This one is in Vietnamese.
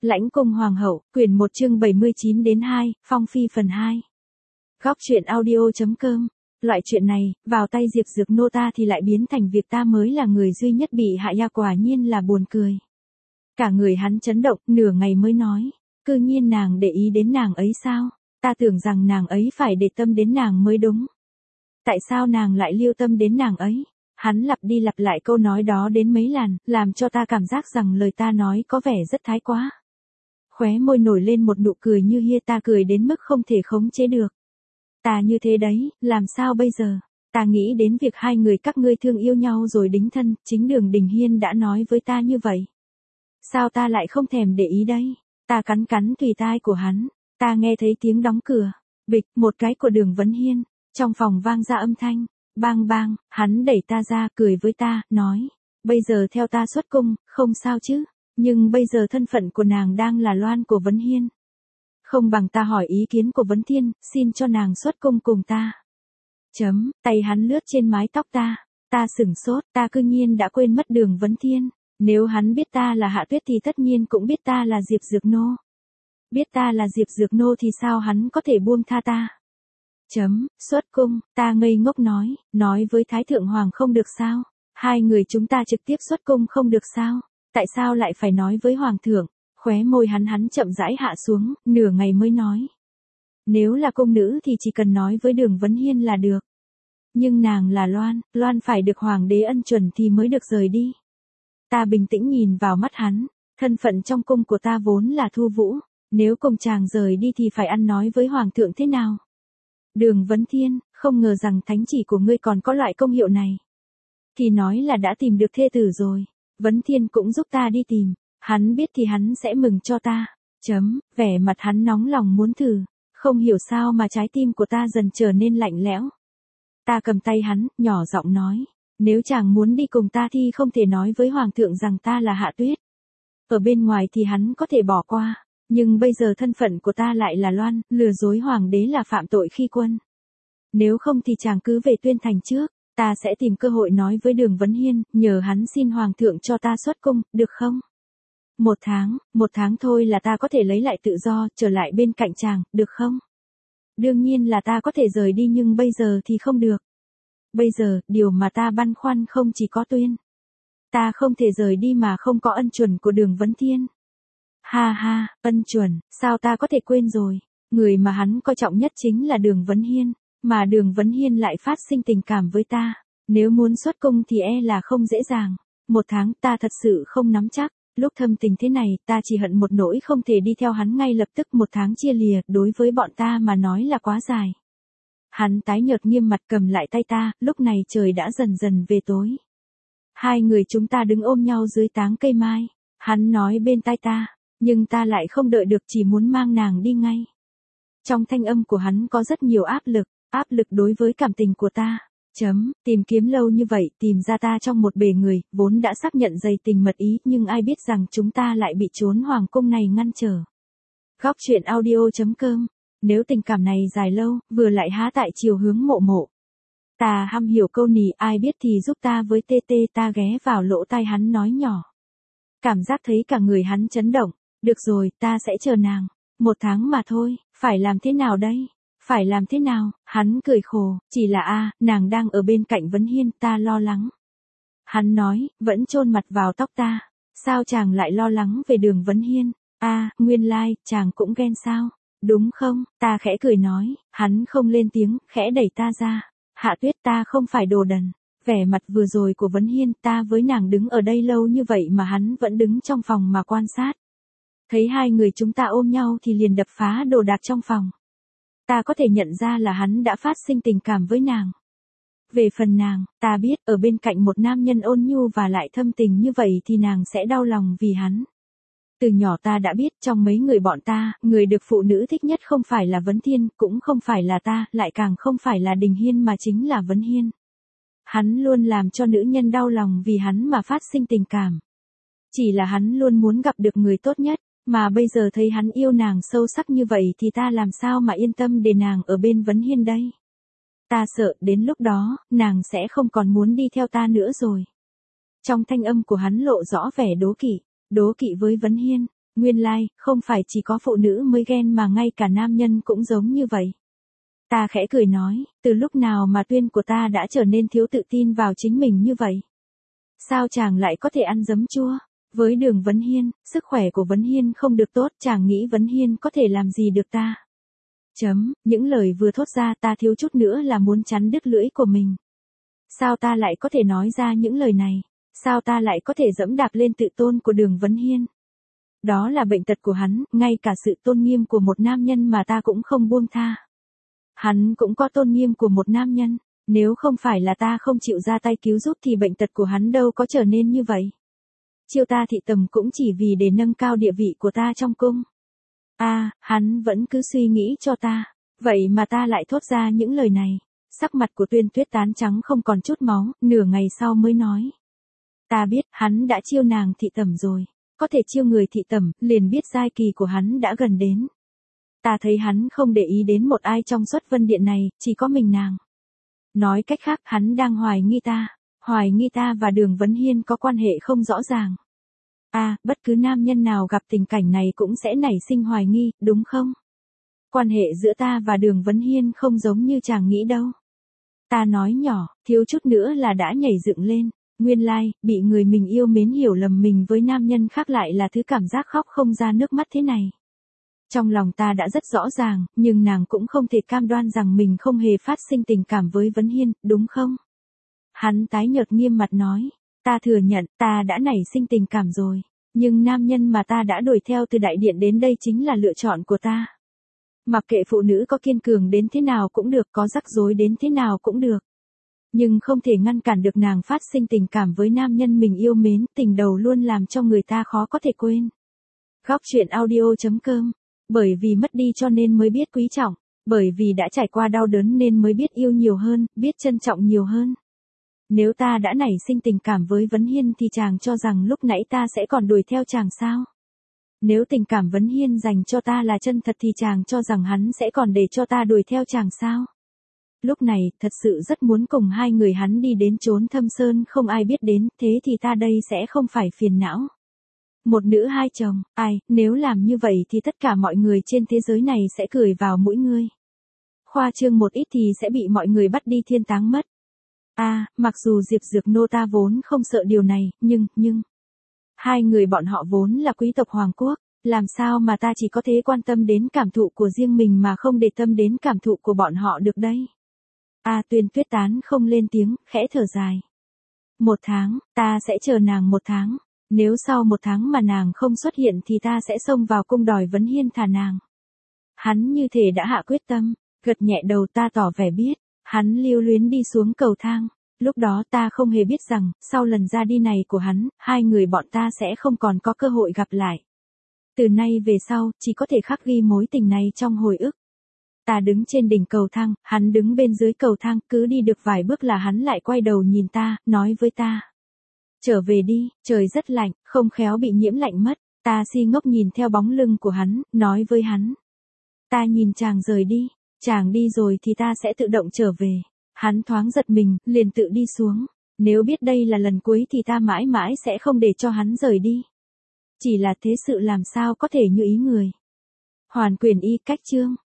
Lãnh cung hoàng hậu, quyển 1 chương 79 đến 2, Phong phi phần 2. Góc truyện audio.com. Loại chuyện này, vào tay Diệp Dược Nô ta thì lại biến thành việc ta mới là người duy nhất bị hại ya, quả nhiên là buồn cười. Cả người hắn chấn động, nửa ngày mới nói, cư nhiên nàng để ý đến nàng ấy sao? Ta tưởng rằng nàng ấy phải để tâm đến nàng mới đúng. Tại sao nàng lại lưu tâm đến nàng ấy? Hắn lặp đi lặp lại câu nói đó đến mấy lần, làm cho ta cảm giác rằng lời ta nói có vẻ rất thái quá. Khóe môi nổi lên một nụ cười như hia, ta cười đến mức không thể khống chế được. Ta như thế đấy, làm sao bây giờ? Ta nghĩ đến việc hai người các ngươi thương yêu nhau rồi đính thân, chính Đường Đình Hiên đã nói với ta như vậy. Sao ta lại không thèm để ý đây? Ta cắn cắn tùy tai của hắn, ta nghe thấy tiếng đóng cửa, bịch, một cái của Đường Vấn Hiên, trong phòng vang ra âm thanh, bang bang, hắn đẩy ta ra, cười với ta, nói, bây giờ theo ta xuất cung, không sao chứ, nhưng bây giờ thân phận của nàng đang là Loan của Vấn Hiên. Không bằng ta hỏi ý kiến của Vấn Thiên, xin cho nàng xuất cung cùng ta. Tay hắn lướt trên mái tóc ta sửng sốt, ta cư nhiên đã quên mất Đường Vấn Thiên. Nếu hắn biết ta là Hạ Tuyết thì tất nhiên cũng biết ta là Diệp Dược Nô. Biết ta là Diệp Dược Nô thì sao hắn có thể buông tha ta? Xuất cung, ta ngây ngốc nói với Thái Thượng Hoàng không được sao? Hai người chúng ta trực tiếp xuất cung không được sao? Tại sao lại phải nói với Hoàng thượng? Khóe môi hắn chậm rãi hạ xuống, nửa ngày mới nói. Nếu là cung nữ thì chỉ cần nói với Đường Vấn Hiên là được. Nhưng nàng là Loan phải được Hoàng đế ân chuẩn thì mới được rời đi. Ta bình tĩnh nhìn vào mắt hắn, thân phận trong cung của ta vốn là Thu Vũ, nếu cùng chàng rời đi thì phải ăn nói với Hoàng thượng thế nào? Đường Vấn Thiên, không ngờ rằng thánh chỉ của ngươi còn có loại công hiệu này. Thì nói là đã tìm được thê tử rồi, Vấn Thiên cũng giúp ta đi tìm, hắn biết thì hắn sẽ mừng cho ta. Vẻ mặt hắn nóng lòng muốn thử, không hiểu sao mà trái tim của ta dần trở nên lạnh lẽo. Ta cầm tay hắn, nhỏ giọng nói, nếu chàng muốn đi cùng ta thì không thể nói với Hoàng thượng rằng ta là Hạ Tuyết. Ở bên ngoài thì hắn có thể bỏ qua, nhưng bây giờ thân phận của ta lại là Loan, lừa dối Hoàng đế là phạm tội khi quân. Nếu không thì chàng cứ về Tuyên Thành trước, ta sẽ tìm cơ hội nói với Đường Vấn Hiên, nhờ hắn xin Hoàng thượng cho ta xuất cung, được không? Một tháng thôi là ta có thể lấy lại tự do, trở lại bên cạnh chàng, được không? Đương nhiên là ta có thể rời đi nhưng bây giờ thì không được. Bây giờ, điều mà ta băn khoăn không chỉ có Tuyên. Ta không thể rời đi mà không có ân chuẩn của Đường Vấn Thiên. Ha, ân chuẩn, sao ta có thể quên rồi. Người mà hắn coi trọng nhất chính là Đường Vấn Hiên, mà Đường Vấn Hiên lại phát sinh tình cảm với ta. Nếu muốn xuất cung thì là không dễ dàng. Một tháng ta thật sự không nắm chắc. Lúc thâm tình thế này, ta chỉ hận một nỗi không thể đi theo hắn ngay lập tức. Một tháng chia lìa, đối với bọn ta mà nói là quá dài. Hắn tái nhợt nghiêm mặt cầm lại tay ta, lúc này trời đã dần dần về tối. Hai người chúng ta đứng ôm nhau dưới táng cây mai. Hắn nói bên tai ta, nhưng ta lại không đợi được, chỉ muốn mang nàng đi ngay. Trong thanh âm của hắn có rất nhiều áp lực đối với cảm tình của ta. Tìm kiếm lâu như vậy, tìm ra ta trong một bể người, vốn đã xác nhận dày tình mật ý, nhưng ai biết rằng chúng ta lại bị chốn hoàng cung này ngăn trở. Góc truyện audio.com. Nếu tình cảm này dài lâu, vừa lại há tại chiều hướng mộ. Ta hăm hiểu câu nỉ, ai biết thì giúp ta với tê, ta ghé vào lỗ tai hắn nói nhỏ. Cảm giác thấy cả người hắn chấn động, được rồi, ta sẽ chờ nàng. Một tháng mà thôi, phải làm thế nào đây? Phải làm thế nào? Hắn cười khổ, chỉ là nàng đang ở bên cạnh Vấn Hiên, ta lo lắng. Hắn nói, vẫn chôn mặt vào tóc ta. Sao chàng lại lo lắng về Đường Vấn Hiên? Nguyên lai, chàng cũng ghen sao? Đúng không? Ta khẽ cười nói, hắn không lên tiếng, khẽ đẩy ta ra. Hạ Tuyết, ta không phải đồ đần. Vẻ mặt vừa rồi của Vấn Hiên, ta với nàng đứng ở đây lâu như vậy mà hắn vẫn đứng trong phòng mà quan sát. Thấy hai người chúng ta ôm nhau thì liền đập phá đồ đạc trong phòng. Ta có thể nhận ra là hắn đã phát sinh tình cảm với nàng. Về phần nàng, ta biết ở bên cạnh một nam nhân ôn nhu và lại thâm tình như vậy thì nàng sẽ đau lòng vì hắn. Từ nhỏ ta đã biết trong mấy người bọn ta, người được phụ nữ thích nhất không phải là Vấn Thiên, cũng không phải là ta, lại càng không phải là Đình Hiên mà chính là Vấn Hiên. Hắn luôn làm cho nữ nhân đau lòng vì hắn mà phát sinh tình cảm. Chỉ là hắn luôn muốn gặp được người tốt nhất, mà bây giờ thấy hắn yêu nàng sâu sắc như vậy thì ta làm sao mà yên tâm để nàng ở bên Vấn Hiên đây. Ta sợ đến lúc đó, nàng sẽ không còn muốn đi theo ta nữa rồi. Trong thanh âm của hắn lộ rõ vẻ đố kỵ với Vấn Hiên. Nguyên lai, không phải chỉ có phụ nữ mới ghen mà ngay cả nam nhân cũng giống như vậy. Ta khẽ cười nói, từ lúc nào mà Tuyên của ta đã trở nên thiếu tự tin vào chính mình như vậy? Sao chàng lại có thể ăn giấm chua? Với Đường Vấn Hiên, sức khỏe của Vấn Hiên không được tốt, chàng nghĩ Vấn Hiên có thể làm gì được ta? Những lời vừa thốt ra ta thiếu chút nữa là muốn chắn đứt lưỡi của mình. Sao ta lại có thể nói ra những lời này? Sao ta lại có thể dẫm đạp lên tự tôn của Đường Vấn Hiên? Đó là bệnh tật của hắn, ngay cả sự tôn nghiêm của một nam nhân mà ta cũng không buông tha. Hắn cũng có tôn nghiêm của một nam nhân, nếu không phải là ta không chịu ra tay cứu giúp thì bệnh tật của hắn đâu có trở nên như vậy. Chiêu ta thị tầm cũng chỉ vì để nâng cao địa vị của ta trong cung. Hắn vẫn cứ suy nghĩ cho ta, vậy mà ta lại thốt ra những lời này. Sắc mặt của Tuyên Tuyết Tán trắng không còn chút máu, nửa ngày sau mới nói. Ta biết, hắn đã chiêu nàng thị tẩm rồi. Có thể chiêu người thị tẩm, liền biết giai kỳ của hắn đã gần đến. Ta thấy hắn không để ý đến một ai trong Xuất Vân Điện này, chỉ có mình nàng. Nói cách khác, hắn đang hoài nghi ta và Đường Vấn Hiên có quan hệ không rõ ràng. Bất cứ nam nhân nào gặp tình cảnh này cũng sẽ nảy sinh hoài nghi, đúng không? Quan hệ giữa ta và Đường Vấn Hiên không giống như chàng nghĩ đâu. Ta nói nhỏ, thiếu chút nữa là đã nhảy dựng lên. Nguyên lai, bị người mình yêu mến hiểu lầm mình với nam nhân khác lại là thứ cảm giác khóc không ra nước mắt thế này. Trong lòng ta đã rất rõ ràng, nhưng nàng cũng không thể cam đoan rằng mình không hề phát sinh tình cảm với Vấn Hiên, đúng không? Hắn tái nhợt nghiêm mặt nói, ta thừa nhận, ta đã nảy sinh tình cảm rồi, nhưng nam nhân mà ta đã đuổi theo từ đại điện đến đây chính là lựa chọn của ta. Mặc kệ phụ nữ có kiên cường đến thế nào cũng được, có rắc rối đến thế nào cũng được. Nhưng không thể ngăn cản được nàng phát sinh tình cảm với nam nhân mình yêu mến, tình đầu luôn làm cho người ta khó có thể quên. Góc truyện audio.com. Bởi vì mất đi cho nên mới biết quý trọng, bởi vì đã trải qua đau đớn nên mới biết yêu nhiều hơn, biết trân trọng nhiều hơn. Nếu ta đã nảy sinh tình cảm với Vấn Hiên thì chàng cho rằng lúc nãy ta sẽ còn đuổi theo chàng sao? Nếu tình cảm Vấn Hiên dành cho ta là chân thật thì chàng cho rằng hắn sẽ còn để cho ta đuổi theo chàng sao? Lúc này, thật sự rất muốn cùng hai người hắn đi đến chốn thâm sơn không ai biết đến, thế thì ta đây sẽ không phải phiền não. Một nữ hai chồng, nếu làm như vậy thì tất cả mọi người trên thế giới này sẽ cười vào mũi ngươi. Khoa trương một ít thì sẽ bị mọi người bắt đi thiên táng mất. Mặc dù Diệp Dược Nô ta vốn không sợ điều này, nhưng... Hai người bọn họ vốn là quý tộc Hoàng Quốc, làm sao mà ta chỉ có thể quan tâm đến cảm thụ của riêng mình mà không để tâm đến cảm thụ của bọn họ được đây. Tuyên Tuyết Tán không lên tiếng, khẽ thở dài. 1 tháng, ta sẽ chờ nàng 1 tháng. Nếu sau 1 tháng mà nàng không xuất hiện thì ta sẽ xông vào cung đòi Vấn Hiên thả nàng. Hắn như thể đã hạ quyết tâm, gật nhẹ đầu ta tỏ vẻ biết. Hắn lưu luyến đi xuống cầu thang. Lúc đó ta không hề biết rằng, sau lần ra đi này của hắn, hai người bọn ta sẽ không còn có cơ hội gặp lại. Từ nay về sau, chỉ có thể khắc ghi mối tình này trong hồi ức. Ta đứng trên đỉnh cầu thang, hắn đứng bên dưới cầu thang, cứ đi được vài bước là hắn lại quay đầu nhìn ta, nói với ta. Trở về đi, trời rất lạnh, không khéo bị nhiễm lạnh mất. Ta si ngốc nhìn theo bóng lưng của hắn, nói với hắn. Ta nhìn chàng rời đi, chàng đi rồi thì ta sẽ tự động trở về. Hắn thoáng giật mình, liền tự đi xuống. Nếu biết đây là lần cuối thì ta mãi mãi sẽ không để cho hắn rời đi. Chỉ là thế sự làm sao có thể như ý người. Hoàn Quyền Y cách chương.